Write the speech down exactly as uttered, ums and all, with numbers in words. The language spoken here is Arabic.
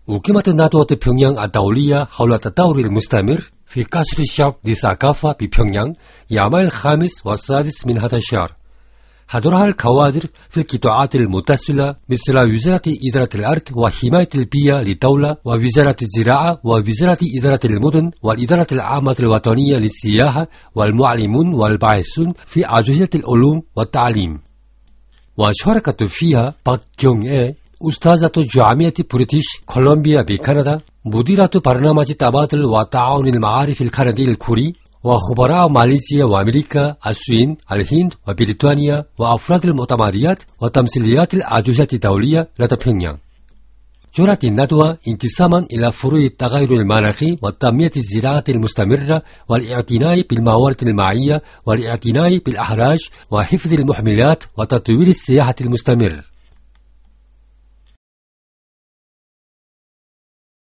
أقيمت ندوة بيونغيانغ الدولية حول التطور المستمر في قصر الشعب للثقافة ببيونغيانغ يوم الخامس والسادس من هذا الشهر. حضرها الكوادر في القطاعات المتصلة مثل وزارة إدارة الأرض وحماية البيئة للدولة، ووزارة الزراعة، ووزارة إدارة المدن، والإدارة العامة الوطنية للسياحة، والمعلمون والباحثون في أجهزة العلوم والتعليم. وشاركت فيها باك كيونغ إيه أستاذة جامعة بريتش كولومبيا بكندا، مديرة برنامج تبادل وتعاون المعارف الكندي الكوري، وخبراء ماليزيا وأمريكا، الصين، الهند وبريطانيا، وأفراد المؤتمرات وتمثيليات الأجهزة الدولية لدى بيونغيانغ. جرت الندوة انقساما إلى فروع التغير المناخي والتنمية الزراعة المستمرة والاعتناء بالموارد المائية والاعتناء بالأحراج وحفظ المحميات وتطوير السياحة المستمر.